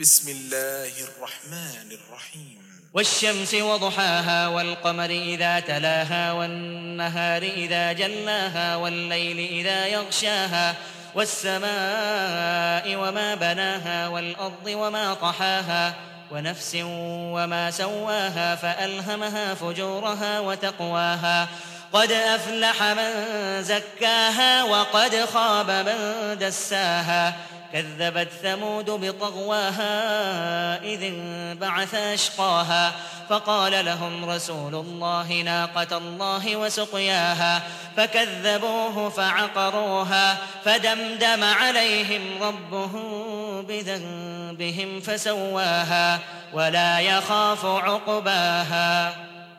بسم الله الرحمن الرحيم والشمس وضحاها والقمر إذا تلاها والنهار إذا جلاها والليل إذا يغشاها والسماء وما بناها والأرض وما طحاها ونفس وما سواها فألهمها فجورها وتقواها قد أفلح من زكاها وقد خاب من دساها كذبت ثمود بطغواها إذ انبعث أشقاها فقال لهم رسول الله ناقة الله وسقياها فكذبوه فعقروها فدمدم عليهم ربهم بذنبهم فسواها ولا يخاف عقباها.